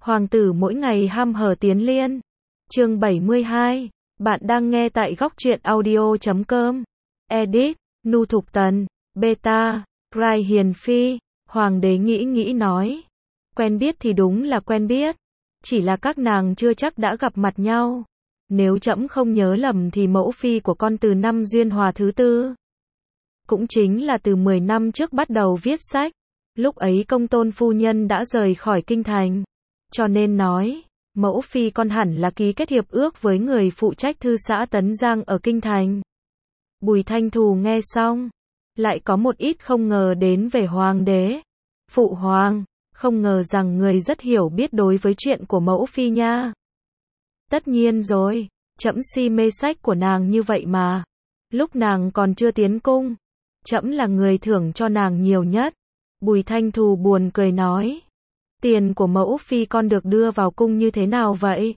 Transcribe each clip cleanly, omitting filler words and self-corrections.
Hoàng tử mỗi ngày ham hở tiến liên. Chương 72. Bạn đang nghe tại góc truyện audio.com. Edit, Nu Thục Tần, Beta, Rai Hiền Phi. Hoàng đế nghĩ nói. Quen biết thì đúng là quen biết. Chỉ là các nàng chưa chắc đã gặp mặt nhau. Nếu trẫm không nhớ lầm thì mẫu phi của con từ năm Duyên Hòa thứ tư. Cũng chính là từ 10 năm trước bắt đầu viết sách. Lúc ấy công tôn phu nhân đã rời khỏi kinh thành. Cho nên nói, mẫu phi con hẳn là ký kết hiệp ước với người phụ trách thư xã Tấn Giang ở kinh thành. Bùi Thanh Thù nghe xong, lại có một ít không ngờ đến về hoàng đế. Phụ hoàng, không ngờ rằng người rất hiểu biết đối với chuyện của mẫu phi nha. Tất nhiên rồi, trẫm si mê sách của nàng như vậy mà. Lúc nàng còn chưa tiến cung, trẫm là người thưởng cho nàng nhiều nhất. Bùi Thanh Thù buồn cười nói. Tiền của mẫu phi con được đưa vào cung như thế nào vậy?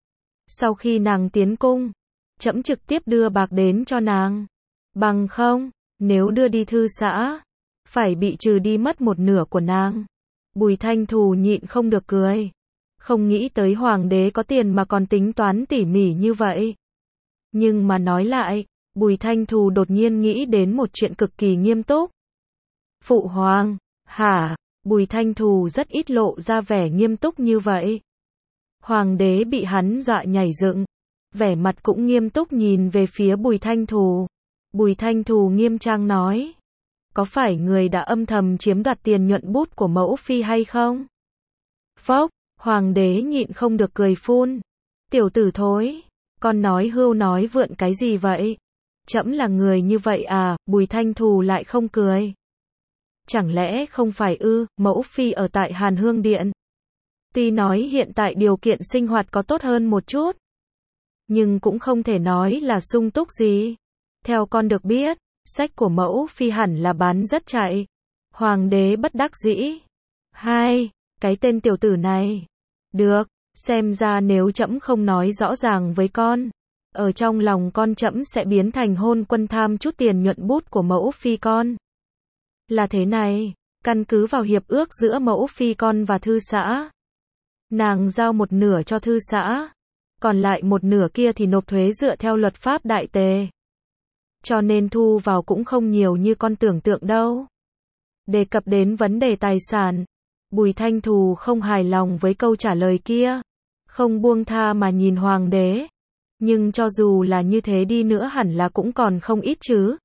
Sau khi nàng tiến cung, trẫm trực tiếp đưa bạc đến cho nàng. Bằng không, nếu đưa đi thư xã, phải bị trừ đi mất một nửa của nàng. Bùi Thanh Thù nhịn không được cười. Không nghĩ tới hoàng đế có tiền mà còn tính toán tỉ mỉ như vậy. Nhưng mà nói lại, Bùi Thanh Thù đột nhiên nghĩ đến một chuyện cực kỳ nghiêm túc. Phụ hoàng, hả? Bùi Thanh Thù rất ít lộ ra vẻ nghiêm túc như vậy. Hoàng đế bị hắn dọa nhảy dựng, vẻ mặt cũng nghiêm túc nhìn về phía Bùi Thanh Thù. Bùi Thanh Thù nghiêm trang nói, có phải người đã âm thầm chiếm đoạt tiền nhuận bút của mẫu phi hay không? Phốc, hoàng đế nhịn không được cười phun. Tiểu tử thối, con nói hưu nói vượn cái gì vậy? Trẫm là người như vậy à? Bùi Thanh Thù lại không cười. Chẳng lẽ không phải ư? Mẫu phi ở tại Hàn Hương Điện. Tuy nói hiện tại điều kiện sinh hoạt có tốt hơn một chút, nhưng cũng không thể nói là sung túc gì. Theo con được biết, sách của mẫu phi hẳn là bán rất chạy. Hoàng đế bất đắc dĩ. Hai, cái tên tiểu tử này. Được, xem ra nếu trẫm không nói rõ ràng với con, ở trong lòng con trẫm sẽ biến thành hôn quân tham chút tiền nhuận bút của mẫu phi con. Là thế này, căn cứ vào hiệp ước giữa mẫu phi con và thư xã, nàng giao một nửa cho thư xã, còn lại một nửa kia thì nộp thuế dựa theo luật pháp đại tề. Cho nên thu vào cũng không nhiều như con tưởng tượng đâu. Đề cập đến vấn đề tài sản, Bùi Thanh Thù không hài lòng với câu trả lời kia, không buông tha mà nhìn hoàng đế. Nhưng cho dù là như thế đi nữa hẳn là cũng còn không ít chứ.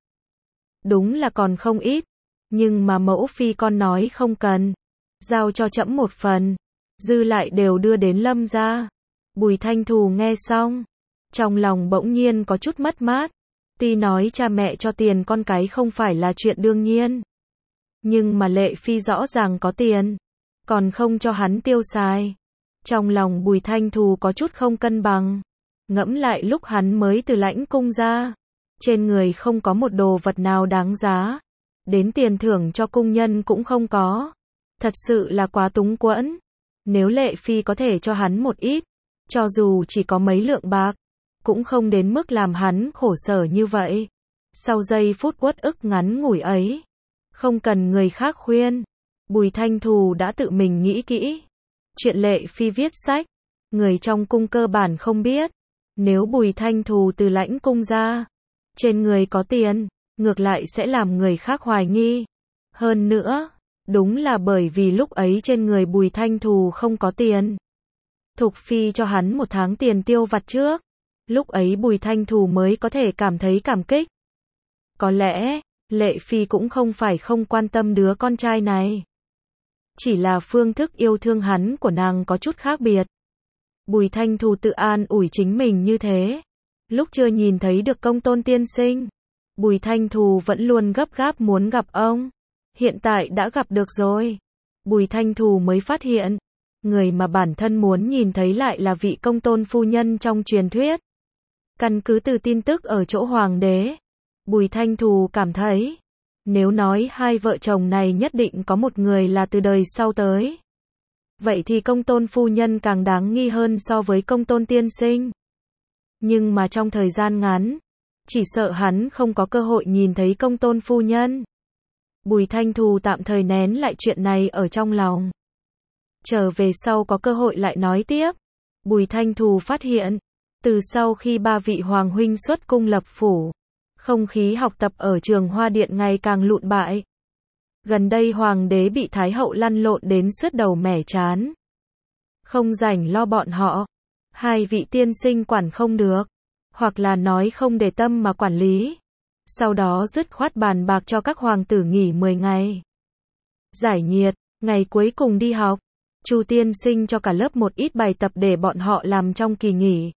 Đúng là còn không ít. Nhưng mà mẫu phi con nói không cần, giao cho trẫm một phần, dư lại đều đưa đến Lâm gia. Bùi Thanh Thù nghe xong, trong lòng bỗng nhiên có chút mất mát. Tuy nói cha mẹ cho tiền con cái không phải là chuyện đương nhiên, nhưng mà Lệ Phi rõ ràng có tiền, còn không cho hắn tiêu xài. Trong lòng Bùi Thanh Thù có chút không cân bằng. Ngẫm lại lúc hắn mới từ lãnh cung ra, trên người không có một đồ vật nào đáng giá, đến tiền thưởng cho cung nhân cũng không có. Thật sự là quá túng quẫn. Nếu Lệ Phi có thể cho hắn một ít, cho dù chỉ có mấy lượng bạc, cũng không đến mức làm hắn khổ sở như vậy. Sau giây phút uất ức ngắn ngủi ấy, không cần người khác khuyên, Bùi Thanh Thù đã tự mình nghĩ kỹ. Chuyện Lệ Phi viết sách, người trong cung cơ bản không biết. Nếu Bùi Thanh Thù từ lãnh cung ra, trên người có tiền, ngược lại sẽ làm người khác hoài nghi. Hơn nữa, đúng là bởi vì lúc ấy trên người Bùi Thanh Thù không có tiền. Thục Phi cho hắn một tháng tiền tiêu vặt trước. Lúc ấy Bùi Thanh Thù mới có thể cảm thấy cảm kích. Có lẽ, Lệ Phi cũng không phải không quan tâm đứa con trai này. Chỉ là phương thức yêu thương hắn của nàng có chút khác biệt. Bùi Thanh Thù tự an ủi chính mình như thế. Lúc chưa nhìn thấy được Công Tôn tiên sinh, Bùi Thanh Thù vẫn luôn gấp gáp muốn gặp ông. Hiện tại đã gặp được rồi. Bùi Thanh Thù mới phát hiện, người mà bản thân muốn nhìn thấy lại là vị công tôn phu nhân trong truyền thuyết. Căn cứ từ tin tức ở chỗ hoàng đế, Bùi Thanh Thù cảm thấy, nếu nói hai vợ chồng này nhất định có một người là từ đời sau tới, vậy thì công tôn phu nhân càng đáng nghi hơn so với công tôn tiên sinh. Nhưng mà trong thời gian ngắn, chỉ sợ hắn không có cơ hội nhìn thấy công tôn phu nhân. Bùi Thanh Thù tạm thời nén lại chuyện này ở trong lòng. Trở về sau có cơ hội lại nói tiếp. Bùi Thanh Thù phát hiện, từ sau khi ba vị hoàng huynh xuất cung lập phủ, không khí học tập ở trường Hoa Điện ngày càng lụn bại. Gần đây hoàng đế bị thái hậu lăn lộn đến sứt đầu mẻ trán. Không rảnh lo bọn họ. Hai vị tiên sinh quản không được, hoặc là nói không để tâm mà quản lý. Sau đó dứt khoát bàn bạc cho các hoàng tử nghỉ 10 ngày. Giải nhiệt, ngày cuối cùng đi học, Chu tiên sinh cho cả lớp một ít bài tập để bọn họ làm trong kỳ nghỉ.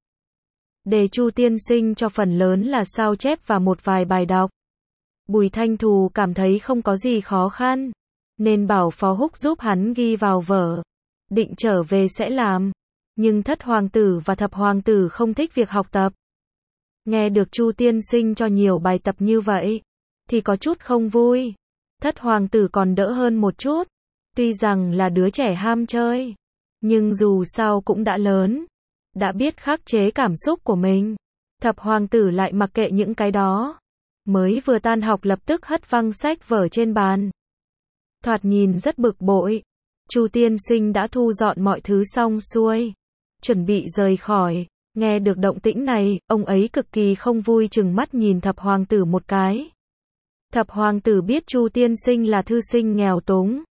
Đề Chu tiên sinh cho phần lớn là sao chép và một vài bài đọc. Bùi Thanh Thù cảm thấy không có gì khó khăn, nên bảo Phó Húc giúp hắn ghi vào vở. Định trở về sẽ làm. Nhưng thất hoàng tử và thập hoàng tử không thích việc học tập. Nghe được Chu tiên sinh cho nhiều bài tập như vậy, thì có chút không vui. Thất hoàng tử còn đỡ hơn một chút. Tuy rằng là đứa trẻ ham chơi, nhưng dù sao cũng đã lớn, đã biết khắc chế cảm xúc của mình. Thập hoàng tử lại mặc kệ những cái đó. Mới vừa tan học lập tức hất văng sách vở trên bàn. Thoạt nhìn rất bực bội. Chu tiên sinh đã thu dọn mọi thứ xong xuôi, chuẩn bị rời khỏi. Nghe được động tĩnh này, ông ấy cực kỳ không vui chừng mắt nhìn thập hoàng tử một cái. Thập hoàng tử biết Chu tiên sinh là thư sinh nghèo túng.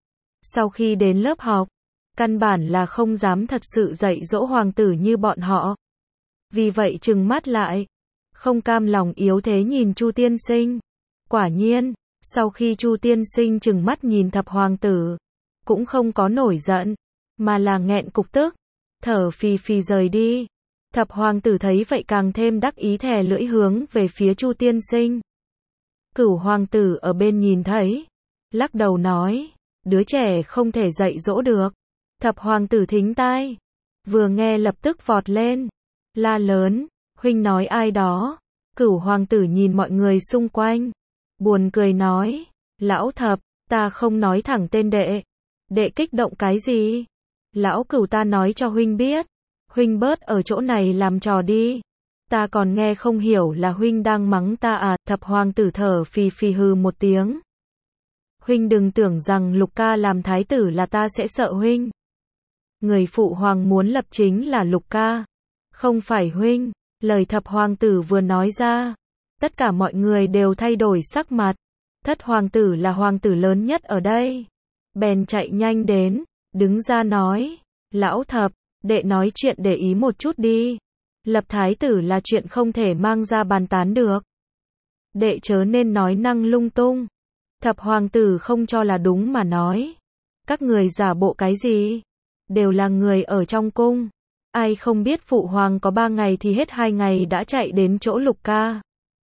Sau khi đến lớp học, căn bản là không dám thật sự dạy dỗ hoàng tử như bọn họ. Vì vậy trừng mắt lại, không cam lòng yếu thế nhìn Chu tiên sinh. Quả nhiên, sau khi Chu tiên sinh trừng mắt nhìn thập hoàng tử, cũng không có nổi giận, mà là nghẹn cục tức, thở phì phì rời đi. Thập hoàng tử thấy vậy càng thêm đắc ý thè lưỡi hướng về phía Chu tiên sinh. Cửu hoàng tử ở bên nhìn thấy, lắc đầu nói, đứa trẻ không thể dạy dỗ được. Thập hoàng tử thính tai, vừa nghe lập tức vọt lên, la lớn, huynh nói ai đó. Cửu hoàng tử nhìn mọi người xung quanh, buồn cười nói, lão thập, ta không nói thẳng tên đệ. Đệ kích động cái gì? Lão Cửu ta nói cho huynh biết, huynh bớt ở chỗ này làm trò đi. Ta còn nghe không hiểu là huynh đang mắng ta à? Thập hoàng tử thở phì phì hừ một tiếng. Huynh đừng tưởng rằng Lục ca làm thái tử là ta sẽ sợ huynh. Người phụ hoàng muốn lập chính là Lục ca, không phải huynh. Lời thập hoàng tử vừa nói ra, tất cả mọi người đều thay đổi sắc mặt. Thất hoàng tử là hoàng tử lớn nhất ở đây, bèn chạy nhanh đến, đứng ra nói, lão thập, đệ nói chuyện để ý một chút đi. Lập thái tử là chuyện không thể mang ra bàn tán được. Đệ chớ nên nói năng lung tung. Thập hoàng tử không cho là đúng mà nói, các người giả bộ cái gì? Đều là người ở trong cung. Ai không biết phụ hoàng có 3 ngày thì hết 2 ngày đã chạy đến chỗ Lục ca.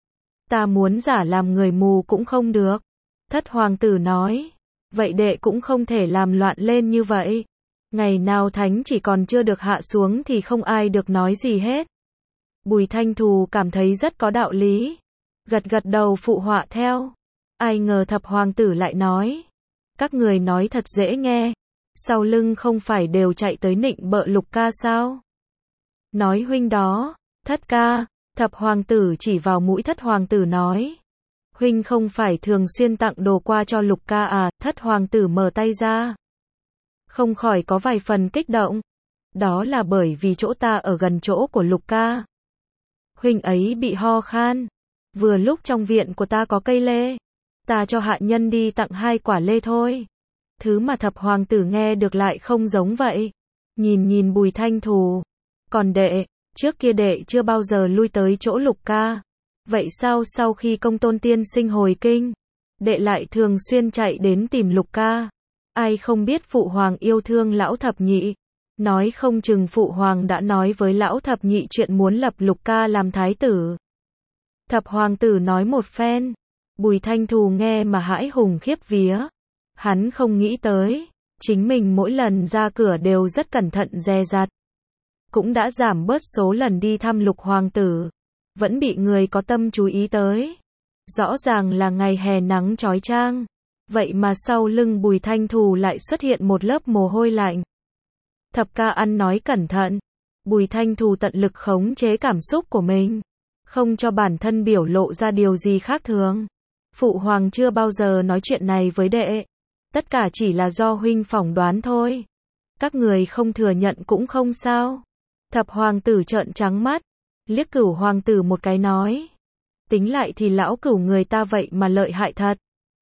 Ta muốn giả làm người mù cũng không được. Thất hoàng tử nói, vậy đệ cũng không thể làm loạn lên như vậy. Ngày nào thánh chỉ còn chưa được hạ xuống thì không ai được nói gì hết. Bùi Thanh Thù cảm thấy rất có đạo lý, gật gật đầu phụ họa theo. Ai ngờ thập hoàng tử lại nói, các người nói thật dễ nghe, sau lưng không phải đều chạy tới nịnh bợ Lục ca sao? Nói huynh đó, thất ca. Thập hoàng tử chỉ vào mũi thất hoàng tử nói, huynh không phải thường xuyên tặng đồ qua cho Lục ca à? Thất hoàng tử mở tay ra, không khỏi có vài phần kích động. Đó là bởi vì chỗ ta ở gần chỗ của Lục ca. Huynh ấy bị ho khan, vừa lúc trong viện của ta có cây lê, ta cho hạ nhân đi tặng 2 quả lê thôi. Thứ mà thập hoàng tử nghe được lại không giống vậy. Nhìn Bùi Thanh Thù, còn đệ, trước kia đệ chưa bao giờ lui tới chỗ Lục ca. Vậy sao sau khi Công Tôn tiên sinh hồi kinh, đệ lại thường xuyên chạy đến tìm Lục ca? Ai không biết phụ hoàng yêu thương lão thập nhị. Nói không chừng phụ hoàng đã nói với lão thập nhị chuyện muốn lập Lục ca làm thái tử. Thập hoàng tử nói một phen, Bùi Thanh Thù nghe mà hãi hùng khiếp vía. Hắn không nghĩ tới, chính mình mỗi lần ra cửa đều rất cẩn thận dè dặt. Cũng đã giảm bớt số lần đi thăm Lục hoàng tử, vẫn bị người có tâm chú ý tới. Rõ ràng là ngày hè nắng chói chang, vậy mà sau lưng Bùi Thanh Thù lại xuất hiện một lớp mồ hôi lạnh. Thập ca ăn nói cẩn thận. Bùi Thanh Thù tận lực khống chế cảm xúc của mình, không cho bản thân biểu lộ ra điều gì khác thường. Phụ hoàng chưa bao giờ nói chuyện này với đệ, tất cả chỉ là do huynh phỏng đoán thôi. Các người không thừa nhận cũng không sao. Thập hoàng tử trợn trắng mắt, liếc Cửu hoàng tử một cái nói. Tính lại thì lão Cửu người ta vậy mà lợi hại thật.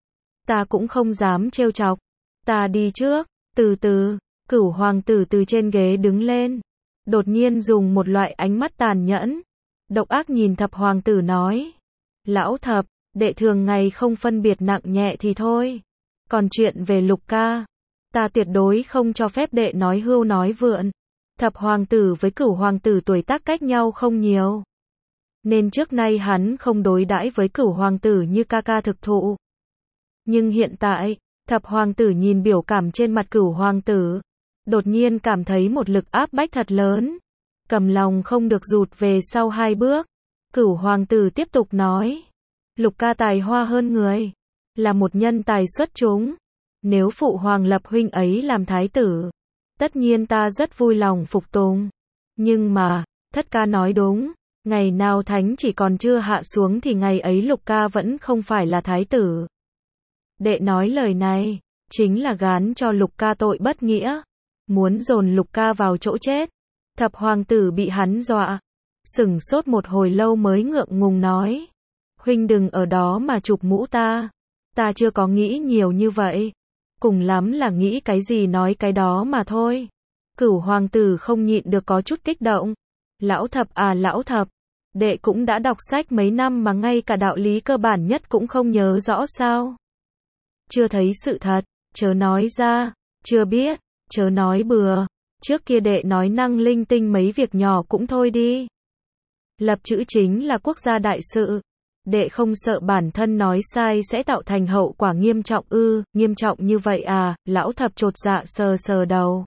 Ta cũng không dám trêu chọc. Ta đi trước, từ từ, Cửu hoàng tử từ trên ghế đứng lên. Đột nhiên dùng một loại ánh mắt tàn nhẫn, độc ác nhìn thập hoàng tử nói. Lão thập, đệ thường ngày không phân biệt nặng nhẹ thì thôi. Còn chuyện về Lục ca, ta tuyệt đối không cho phép đệ nói hưu nói vượn. Thập hoàng tử với Cửu hoàng tử tuổi tác cách nhau không nhiều, nên trước nay hắn không đối đãi với Cửu hoàng tử như ca ca thực thụ. Nhưng hiện tại, thập hoàng tử nhìn biểu cảm trên mặt Cửu hoàng tử, đột nhiên cảm thấy một lực áp bách thật lớn, cầm lòng không được rụt về sau 2 bước. Cửu hoàng tử tiếp tục nói, Lục ca tài hoa hơn người, là một nhân tài xuất chúng. Nếu phụ hoàng lập huynh ấy làm thái tử, tất nhiên ta rất vui lòng phục tùng. Nhưng mà, thất ca nói đúng, ngày nào thánh chỉ còn chưa hạ xuống thì ngày ấy Lục ca vẫn không phải là thái tử. Đệ nói lời này, chính là gán cho Lục ca tội bất nghĩa, muốn dồn Lục ca vào chỗ chết. Thập hoàng tử bị hắn dọa, sửng sốt một hồi lâu mới ngượng ngùng nói. Huynh đừng ở đó mà chụp mũ ta. Ta chưa có nghĩ nhiều như vậy. Cùng lắm là nghĩ cái gì nói cái đó mà thôi. Cửu hoàng tử không nhịn được có chút kích động. Lão thập à lão thập, đệ cũng đã đọc sách mấy năm mà ngay cả đạo lý cơ bản nhất cũng không nhớ rõ sao. Chưa thấy sự thật, chớ nói ra, chưa biết, chớ nói bừa. Trước kia đệ nói năng linh tinh mấy việc nhỏ cũng thôi đi. Lập chữ chính là quốc gia đại sự. Đệ không sợ bản thân nói sai sẽ tạo thành hậu quả nghiêm trọng ư? Nghiêm trọng như vậy à? Lão thập chột dạ sờ sờ đầu,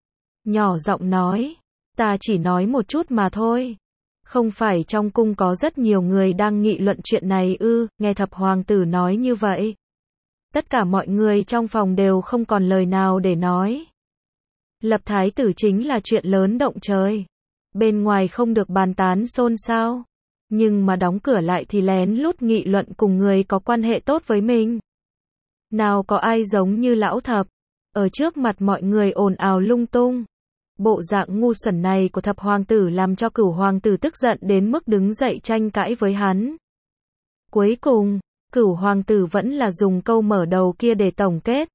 nhỏ giọng nói, ta chỉ nói một chút mà thôi. Không phải trong cung có rất nhiều người đang nghị luận chuyện này ư? Nghe thập hoàng tử nói như vậy, tất cả mọi người trong phòng đều không còn lời nào để nói. Lập thái tử chính là chuyện lớn động trời, bên ngoài không được bàn tán xôn xao, nhưng mà đóng cửa lại thì lén lút nghị luận cùng người có quan hệ tốt với mình. Nào có ai giống như lão thập, ở trước mặt mọi người ồn ào lung tung. Bộ dạng ngu xuẩn này của thập hoàng tử làm cho Cửu hoàng tử tức giận đến mức đứng dậy tranh cãi với hắn. Cuối cùng, Cửu hoàng tử vẫn là dùng câu mở đầu kia để tổng kết.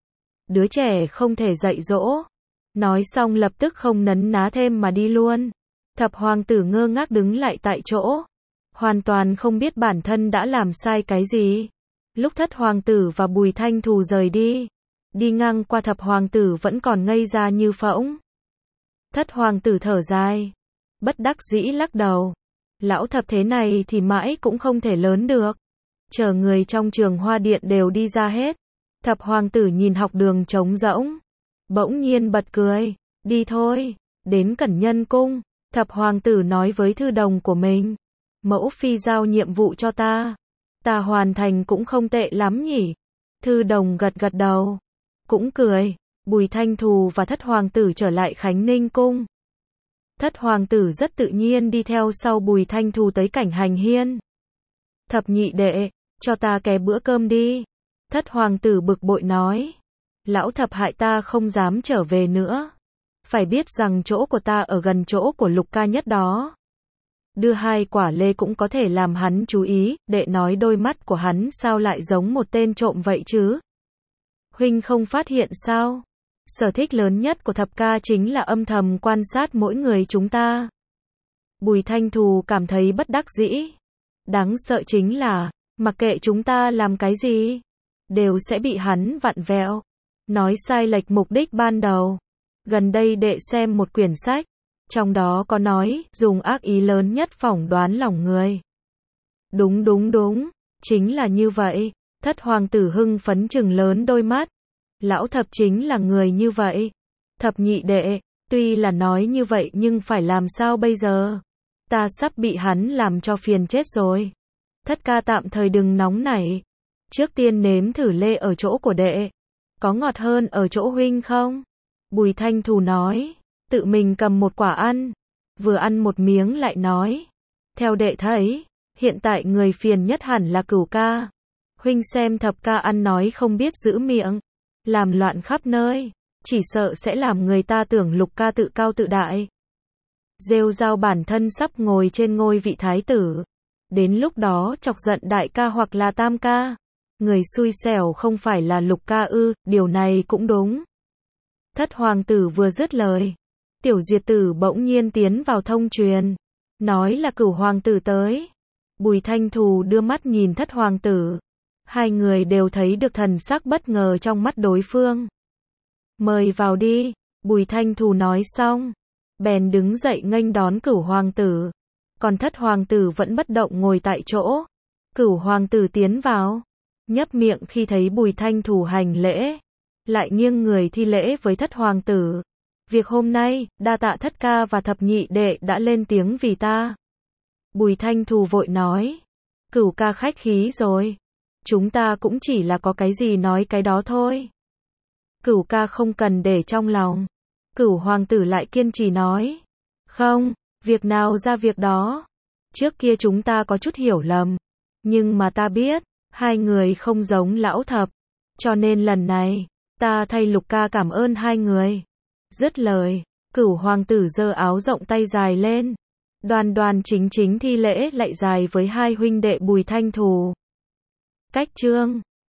Đứa trẻ không thể dạy dỗ. Nói xong lập tức không nấn ná thêm mà đi luôn. Thập hoàng tử ngơ ngác đứng lại tại chỗ, hoàn toàn không biết bản thân đã làm sai cái gì. Lúc thất hoàng tử và Bùi Thanh Thù rời đi, đi ngang qua thập hoàng tử vẫn còn ngây ra như phỗng. Thất hoàng tử thở dài, bất đắc dĩ lắc đầu. Lão thập thế này thì mãi cũng không thể lớn được. Chờ người trong Trường Hoa Điện đều đi ra hết, thập hoàng tử nhìn học đường trống rỗng, bỗng nhiên bật cười. Đi thôi, đến Cẩn Nhân cung. Thập hoàng tử nói với thư đồng của mình, mẫu phi giao nhiệm vụ cho ta. Ta hoàn thành cũng không tệ lắm nhỉ. Thư đồng gật gật đầu, cũng cười. Bùi Thanh Thù và thất hoàng tử trở lại Khánh Ninh cung. Thất hoàng tử rất tự nhiên đi theo sau Bùi Thanh Thù tới Cảnh Hành Hiên. Thập nhị đệ, cho ta ké bữa cơm đi. Thất hoàng tử bực bội nói, lão thập hại ta không dám trở về nữa. Phải biết rằng chỗ của ta ở gần chỗ của Lục ca nhất đó. Đưa 2 quả lê cũng có thể làm hắn chú ý. Đệ nói đôi mắt của hắn sao lại giống một tên trộm vậy chứ? Huynh không phát hiện sao? Sở thích lớn nhất của thập ca chính là âm thầm quan sát mỗi người chúng ta. Bùi Thanh Thù cảm thấy bất đắc dĩ. Đáng sợ chính là, mặc kệ chúng ta làm cái gì, đều sẽ bị hắn vặn vẹo, nói sai lệch mục đích ban đầu. Gần đây đệ xem một quyển sách, trong đó có nói, dùng ác ý lớn nhất phỏng đoán lòng người. Đúng, chính là như vậy. Thất hoàng tử hưng phấn trừng lớn đôi mắt. Lão thập chính là người như vậy. Thập nhị đệ, tuy là nói như vậy nhưng phải làm sao bây giờ? Ta sắp bị hắn làm cho phiền chết rồi. Thất ca tạm thời đừng nóng nảy. Trước tiên nếm thử lê ở chỗ của đệ. Có ngọt hơn ở chỗ huynh không? Bùi Thanh Thù nói, tự mình cầm một quả ăn. Vừa ăn một miếng lại nói, theo đệ thấy, hiện tại người phiền nhất hẳn là Cửu ca. Huynh xem thập ca ăn nói không biết giữ miệng, làm loạn khắp nơi. chỉ sợ sẽ làm người ta tưởng Lục ca tự cao tự đại. Rêu rao bản thân sắp ngồi trên ngôi vị thái tử. Đến lúc đó chọc giận đại ca hoặc là tam ca. Người xui xẻo không phải là Lục ca ư, điều này cũng đúng. Thất hoàng tử vừa dứt lời. Tiểu Diệt Tử bỗng nhiên tiến vào thông truyền. Nói là Cửu hoàng tử tới. Bùi Thanh Thù đưa mắt nhìn Thất hoàng tử. Hai người đều thấy được thần sắc bất ngờ trong mắt đối phương. Mời vào đi, Bùi Thanh Thù nói xong. Bèn đứng dậy nghênh đón Cửu hoàng tử. Còn Thất hoàng tử vẫn bất động ngồi tại chỗ. Cửu hoàng tử tiến vào. Nhấp miệng khi thấy Bùi Thanh Thù hành lễ. Lại nghiêng người thi lễ với Thất hoàng tử. Việc hôm nay, đa tạ thất ca và thập nhị đệ đã lên tiếng vì ta. Bùi Thanh Thù vội nói. Cửu ca khách khí rồi. Chúng ta cũng chỉ là có cái gì nói cái đó thôi. Cửu ca không cần để trong lòng. Cửu hoàng tử lại kiên trì nói. Không, việc nào ra việc đó. Trước kia chúng ta có chút hiểu lầm. Nhưng mà ta biết, hai người không giống lão thập. Cho nên lần này, ta thay Lục ca cảm ơn hai người. Dứt lời, Cửu hoàng tử giơ áo rộng tay dài lên. Đoan đoan chính chính thi lễ lạy dài với hai huynh đệ Bùi Thanh Thù. Cách chương